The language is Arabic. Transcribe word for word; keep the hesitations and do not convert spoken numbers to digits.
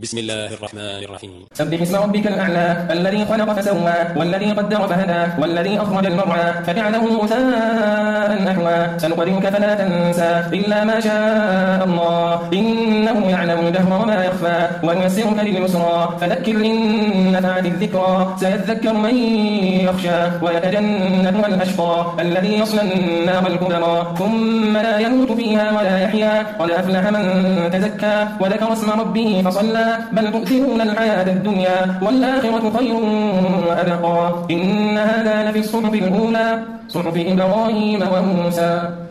بسم الله الرحمن الرحيم. سبح اسم ربك الأعلى الذي خلق فسوى والذي قدر فهدى والذي أخرج المرعى فجعله غثاء نحوا سنقرئك فلا تنسى إلا ما شاء الله إنه يعلم الجهر وما يخفى ونيسرك لليسرى فذكر إن نفعت الذكرى سيذكر من يخشى ويتجنبها الأشقى الذي يصلى النار الكبرى ثم لا يموت فيها ولا يحيا قد أفلح من تزكى وذكر اسم ربه فصلى بل تؤثرون الحياة الدنيا والآخرة خير وأبقى إن هذا لفي الصحف الأولى صحف إبراهيم وموسى.